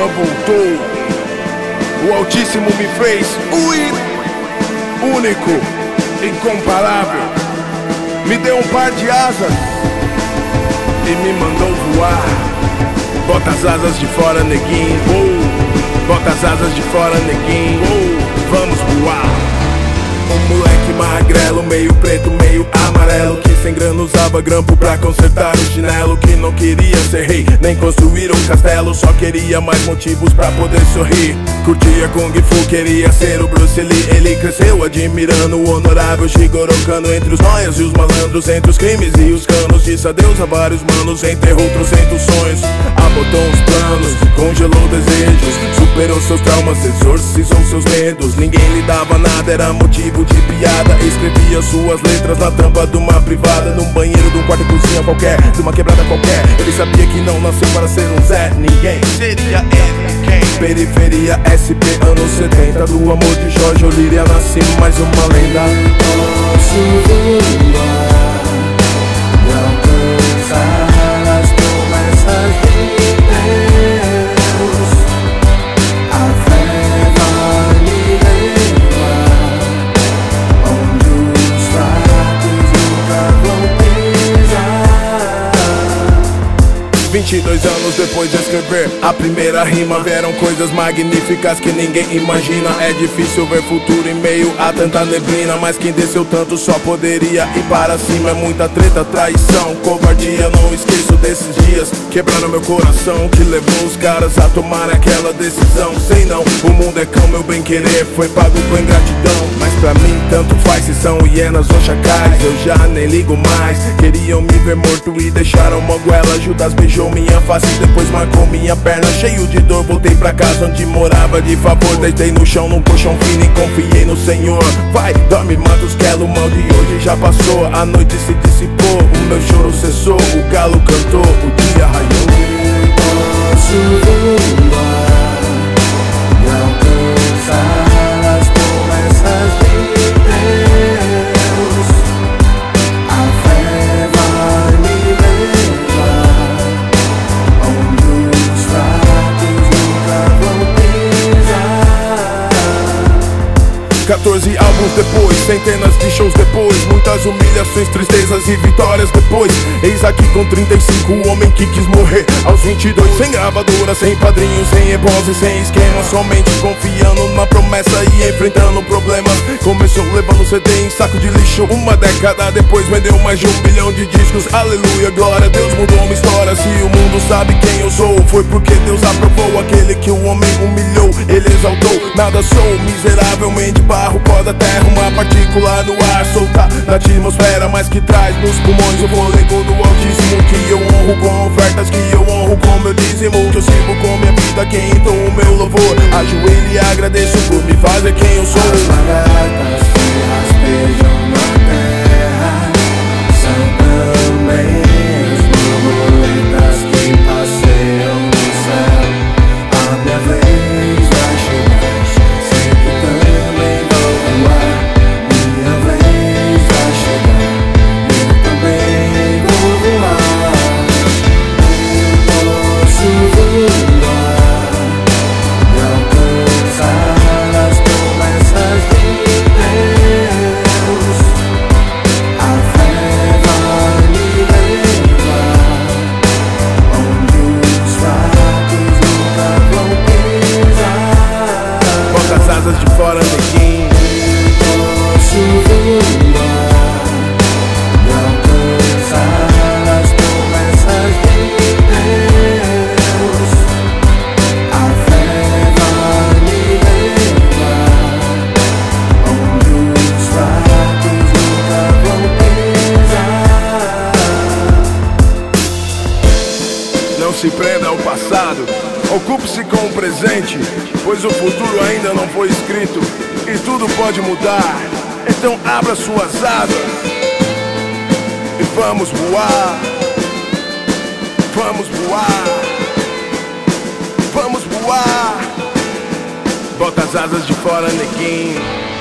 Jean voltou. O Altíssimo me fez único, incomparável. Me deu um par de asas e me mandou voar. Bota as asas de fora, neguinho. Bota as asas de fora, neguinho. Vamos voar. Um moleque magrelo, meio preto, meio amarelo, que sem grana usava grampo pra consertar o chinelo. Que não queria ser rei, nem construir um castelo, só queria mais motivos pra poder sorrir. Curtia Kung Fu, queria ser o Bruce Lee. Ele cresceu admirando o honorável Jigoro Kano. Entre os noias e os malandros, entre os crimes e os canos, disse adeus a vários manos, enterrou trocentos sonhos, abotou uns planos, congelou desejos, superou seus traumas, exorcizou seus medos. Ninguém lhe dava nada, era motivo de piada. Escrevia suas letras na tampa de uma privada, num banheiro de um quarto e cozinha qualquer, de uma quebrada qualquer. Ele sabia que não nasceu para ser um Zé Ninguém. Seria ele quem? Periferia SP, anos 70, do amor de Jorge Olíria nasce mais uma lenda. Posso voar e alcançar as promessas de Deus. A fé vai me levar onde os fracos nunca vão pisar. 22 anos depois de escrever a primeira rima, vieram coisas magníficas que ninguém imagina. É difícil ver futuro em meio a tanta neblina, mas quem desceu tanto só poderia ir para cima. É muita treta, traição, covardia, não esqueço desses dias. Quebraram meu coração, que levou os caras a tomar aquela decisão. Sei não, o mundo é cão, meu bem querer foi pago com ingratidão. Mas pra mim tanto faz se são hienas ou chacais, eu já nem ligo mais. Queriam me ver morto e deixaram uma goela. Judas beijou minha face, depois marcou minha perna. Cheio de dor, voltei pra casa onde morava de favor. Deitei no chão num colchão fino e confiei no Senhor. Vai, dorme, mata os quelo, o mal de hoje já passou. A noite se dissipou, o meu choro cessou. O galo cantou, o dia raiou. Posso voar e alcançar as promessas de Deus. A fé vai me levar onde os fracos nunca vão pisar. 14 álbuns depois, centenas de shows depois, muitas humilhações, tristezas e vitórias depois. Eis aqui com 35, o homem que quis morrer aos 22. Sem gravadora, sem padrinhos, sem ebós e sem esquema, somente confiando na promessa e enfrentando problemas. Começou levando CD em saco de lixo. Uma década depois vendeu mais de 1 bilhão de discos. Aleluia, glória, Deus mudou uma história. Se o mundo sabe quem eu sou, foi porque Deus aprovou aquele que o homem humilhou, ele exaltou. Nada sou, miseravelmente barro, pó da terra, uma partícula no ar solta na atmosfera, mas que traz nos pulmões o fôlego do Altíssimo. Que eu honro com ofertas, que eu honro com meu dízimo, que eu sirvo com minha vida, quem entoa o meu louvor. Ajoelho e agradeço por me fazer quem eu sou. As lagartas que rastejam na terra são também as borboletas que passeiam no céu. A minha vez vai chegar, sei que também vou voar. Minha vez vai chegar, eu também vou voar. Posso voar e alcançar as promessas de Deus. A fé vai me levar onde os fracos nunca vão pisar. Bota as asas de fora, neguinho. Posso voar e alcançar as promessas de Deus. A fé vai me levar onde os fracos nunca vão pisar. Não se prenda ao passado, ocupe-se com o presente, pois o futuro ainda não foi escrito e tudo pode mudar. Então abra suas asas e vamos voar. Vamos voar. Vamos voar. Bota as asas de fora, neguinho.